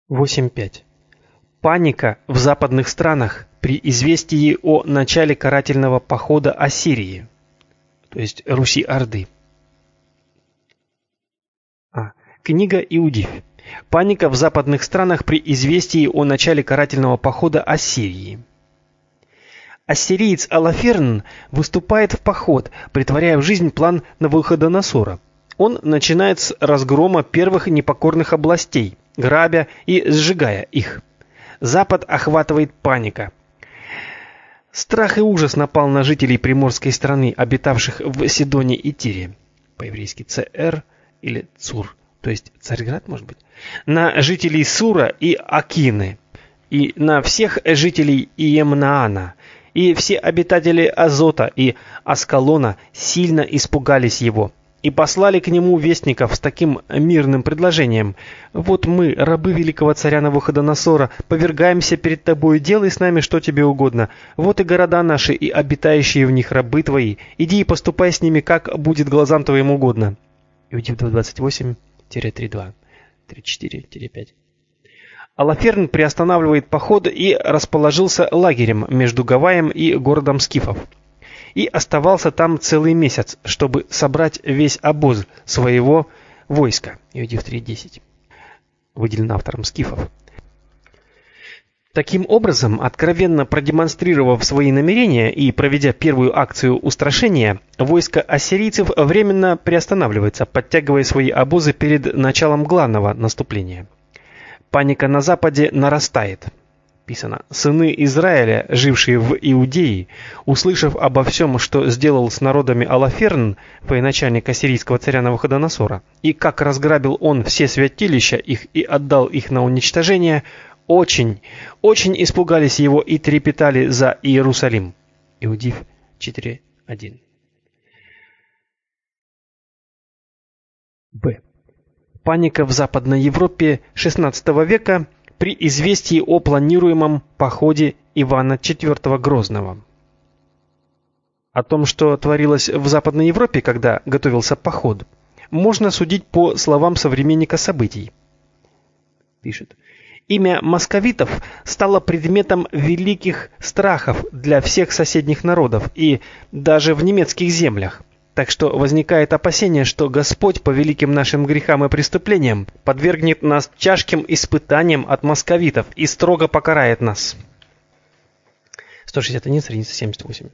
8.5. Паника в западных странах при известии о начале карательного похода Ассирии, то есть Руси-Орды. Книга Иудиф. Паника в западных странах при известии о начале карательного похода Ассирии. Ассириец Алаферн выступает в поход, претворяя в жизнь план Навуходоносора. Он начинает с разгрома первых непокорных областей, грабя и сжигая их. Запад охватывает паника. Страх и ужас напал на жителей приморской страны, обитавших в Сидоне и Тире, по-еврейски Цер или Цур, то есть Царьград, может быть, на жителей Сура и Акины, и на всех жителей Иемнаана, и все обитатели Азота и Аскалона сильно испугались его и послали к нему вестников с таким мирным предложением: «Вот мы, рабы великого царя Навуходоносора, повергаемся перед тобой, делай с нами что тебе угодно. Вот и города наши, и обитающие в них рабы твои. Иди и поступай с ними, как будет глазам твоим угодно». Иудиф 2:28-3:2, 3:4-5. Алаферн приостанавливает поход и расположился лагерем между Гаваем и городом скифов. И оставался там целый месяц, чтобы собрать весь обоз своего войска. Иудиф 3:10. Выделено автором скифов. Таким образом, откровенно продемонстрировав свои намерения и проведя первую акцию устрашения, войско ассирийцев временно приостанавливается, подтягивая свои обозы перед началом главного наступления. Паника на западе нарастает. Писано: «Сыны Израиля, жившие в Иудее, услышав обо всем, что сделал с народами Алаферн, военачальник ассирийского царя Навуходоносора, и как разграбил он все святилища их и отдал их на уничтожение, очень испугались его и трепетали за Иерусалим». Иудиф 4:1. Б. Паника в Западной Европе XVI века при известии о планируемом походе Ивана IV Грозного. О том, что творилось в Западной Европе, когда готовился поход, можно судить по словам современника событий. Пишет: «Имя московитов стало предметом великих страхов для всех соседних народов и даже в немецких землях. Так что возникает опасение, что Господь по великим нашим грехам и преступлениям подвергнет нас тяжким испытаниям от московитов и строго покарает нас». 161, страница 78.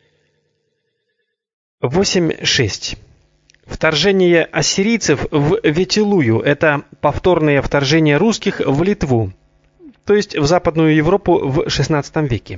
8.6. Вторжение ассирийцев в Ветилую – это повторное вторжение русских в Литву, то есть в Западную Европу в XVI веке.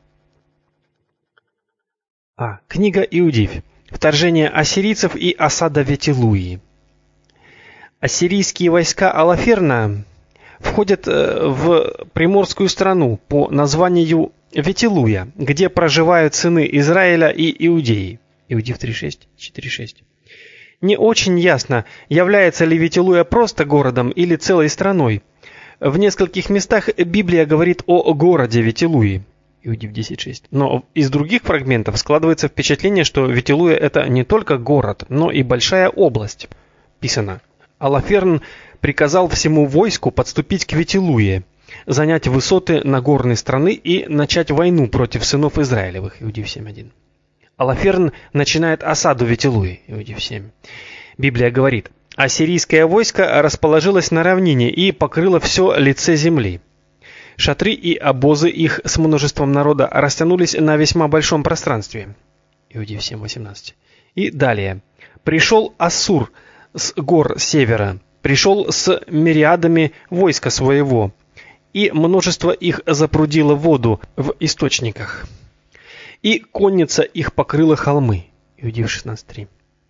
Книга Иудиф. Вторжение ассирийцев и осада Ветилуи. Ассирийские войска Алаферна входят в приморскую страну по названию Ветилуя, где проживают сыны Израиля и Иудеи. Иудиф 3:6-4:6. Не очень ясно, является ли Ветилуя просто городом или целой страной. В нескольких местах Библия говорит о городе Ветилуи. Иудиф 10:6. Но из других фрагментов складывается впечатление, что Ветилуя это не только город, но и большая область. Писано: «Алаферн приказал всему войску подступить к Ветилуе, занять высоты Нагорной страны и начать войну против сынов Израилевых». Иудиф 7:1. Алаферн начинает осаду Ветилуи. Иудиф 7. Библия говорит: «Ассирийское войско расположилось на равнине и покрыло все лице земли. Шатры и обозы их с множеством народа растянулись на весьма большом пространстве». Иудиф 7:18. И далее: «Пришел Ассур с гор севера, пришел с мириадами войска своего, и множество их запрудило воду в источниках, и конница их покрыла холмы». Иудиф 16:3.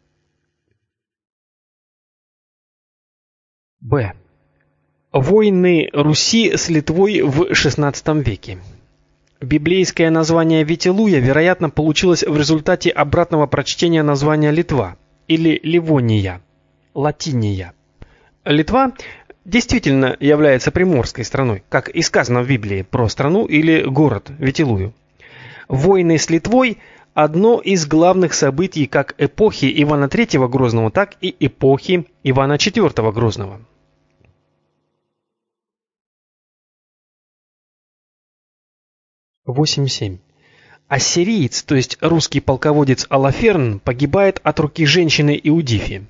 Б. Войны Руси с Литвой в XVI веке. Библейское название Ветилуя, вероятно, получилось в результате обратного прочтения названия Литва или Ливония, Латиния. Литва действительно является приморской страной, как и сказано в Библии про страну или город Ветилую. Войны с Литвой – одно из главных событий как эпохи Ивана III Грозного, так и эпохи Ивана IV Грозного. 8.7. Ассириец, то есть русский полководец Алаферн, погибает от руки женщины Иудифи.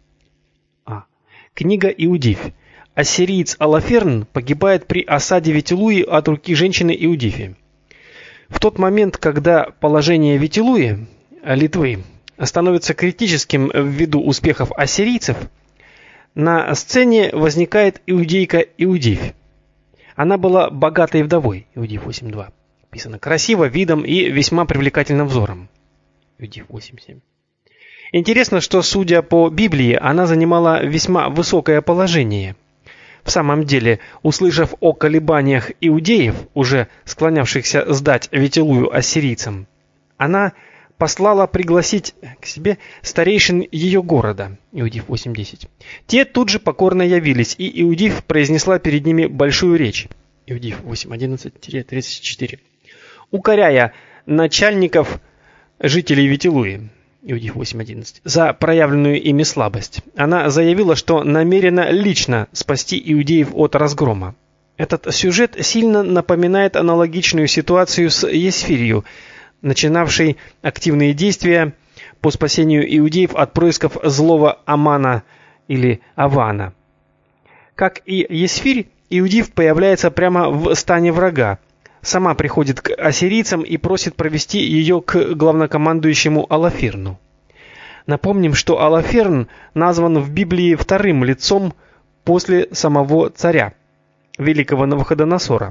Книга Иудиф. Ассириец Алаферн погибает при осаде Ветилуи от руки женщины Иудифи. В тот момент, когда положение Ветилуи, Литвы, становится критическим ввиду успехов ассирийцев, на сцене возникает иудейка Иудиф. Она была богатой вдовой, Иудиф 8.2. Написано: красиво видом и весьма привлекательным взором. Иудиф 8.7. Интересно, что, судя по Библии, она занимала весьма высокое положение. В самом деле, услышав о колебаниях иудеев, уже склонявшихся сдать Ветилую ассирийцам, она послала пригласить к себе старейшин ее города, Иудиф 8.10. Те тут же покорно явились, и Иудиф произнесла перед ними большую речь, Иудиф 8.11-34, укоряя начальников жителей Ветилуи, Иудиф 8.11, за проявленную ими слабость. Она заявила, что намерена лично спасти иудеев от разгрома. Этот сюжет сильно напоминает аналогичную ситуацию с Есфирью, начинавшей активные действия по спасению иудеев от происков злого Амана или Авана. Как и Есфирь, Иудиф появляется прямо в стане врага, сама приходит к ассирийцам и просит провести ее к главнокомандующему Алаферну. Напомним, что Алаферн назван в Библии вторым лицом после самого царя, великого Навуходоносора.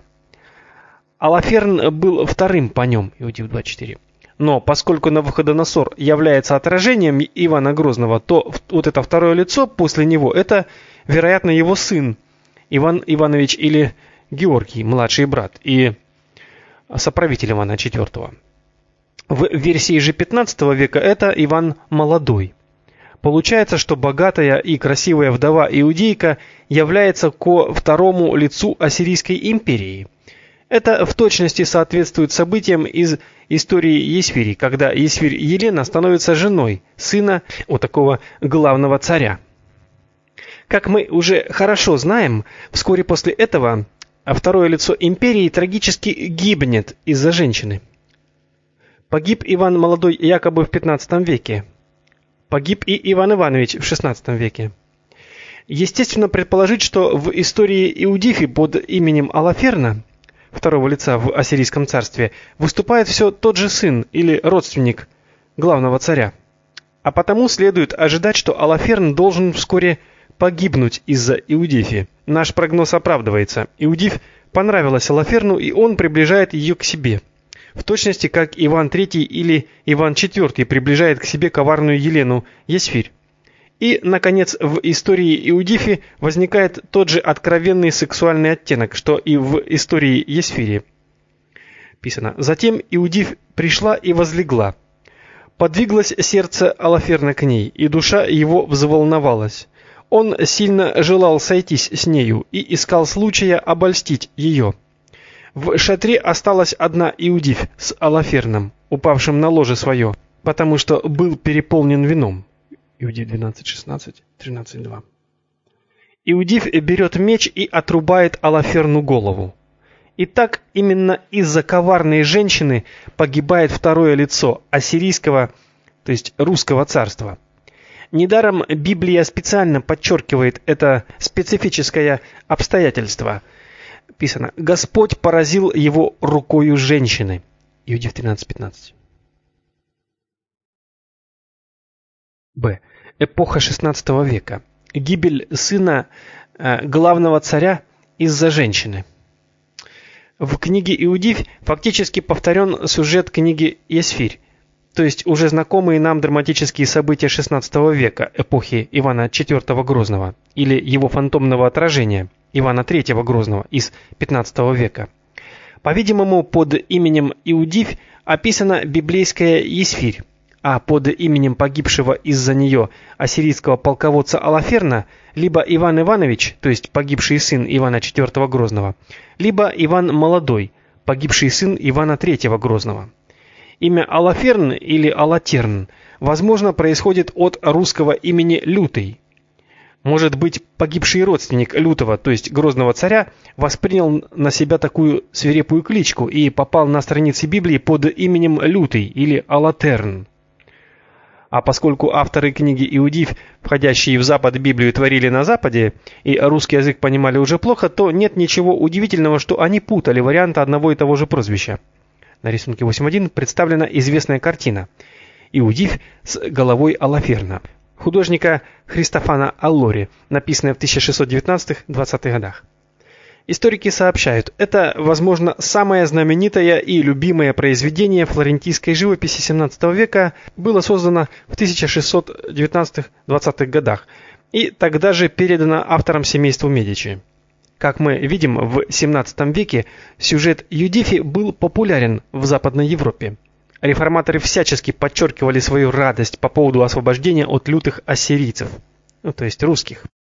Алаферн был вторым по нем, Иудиф 2.4. Но поскольку Навуходоносор является отражением Ивана Грозного, то вот это второе лицо после него — это, вероятно, его сын Иван Иванович или Георгий, младший брат, и соправитель Ивана IV. В версии же 15 века это Иван Молодой. Получается, что богатая и красивая вдова-иудейка является ко второму лицу Ассирийской империи. Это в точности соответствует событиям из истории Есфири, когда Есфирь Елена становится женой сына у такого главного царя. Как мы уже хорошо знаем, вскоре после этого второе лицо империи трагически гибнет из-за женщины. Погиб Иван Молодой якобы в 15 веке. Погиб и Иван Иванович в 16 веке. Естественно предположить, что в истории Иудифи под именем Алаферна, второго лица в Ассирийском царстве, выступает все тот же сын или родственник главного царя. А потому следует ожидать, что Алаферн должен вскоре погибнуть из-за Иудифи. Наш прогноз оправдывается. Иудиф понравилась Алаферну, и он приближает ее к себе. В точности, как Иван III или Иван IV приближает к себе коварную Елену Есфирь. И, наконец, в истории Иудифи возникает тот же откровенный сексуальный оттенок, что и в истории Есфири. Писано: «Затем Иудиф пришла и возлегла. Подвиглось сердце Алаферна к ней, и душа его взволновалась. Он сильно желал сойтись с нею и искал случая обольстить ее. В шатре осталась одна Иудиф с Алаферном, упавшим на ложе свое, потому что был переполнен вином». Иудиф 12.16, 13.2. Иудиф берет меч и отрубает Алаферну голову. И так именно из-за коварной женщины погибает второе лицо ассирийского, то есть русского царства. Недаром Библия специально подчеркивает это специфическое обстоятельство. Писано: «Господь поразил его рукою женщины». Иудиф 13.15. Б. Эпоха XVI века. Гибель сына главного царя из-за женщины. В книге Иудиф фактически повторен сюжет книги Есфирь, то есть уже знакомые нам драматические события XVI века, эпохи Ивана IV Грозного, или его фантомного отражения, Ивана III Грозного из XV века. По-видимому, под именем Иудиф описана библейская Есфирь, а под именем погибшего из-за нее ассирийского полководца Алаферна либо Иван Иванович, то есть погибший сын Ивана IV Грозного, либо Иван Молодой, погибший сын Ивана III Грозного. Имя Алаферн или Алатерн, возможно, происходит от русского имени Лютый. Может быть, погибший родственник лютого, то есть грозного царя, воспринял на себя такую свирепую кличку и попал на страницы Библии под именем Лютый или Алатерн. А поскольку авторы книги Иудеев, входящие в Запад Библию, творили на Западе, и русский язык понимали уже плохо, то нет ничего удивительного, что они путали варианты одного и того же прозвища. На рисунке 8.1 представлена известная картина «Иудеев с головой Алаферна» художника Христофана Аллори, написанная в 1619-20 годах. Историки сообщают, это, возможно, самое знаменитое и любимое произведение флорентийской живописи XVII века, было создано в 1619-20 годах и тогда же передано автором семейству Медичи. Как мы видим, в XVII веке сюжет Юдифи был популярен в Западной Европе. Реформаторы всячески подчеркивали свою радость по поводу освобождения от лютых ассирийцев, то есть русских.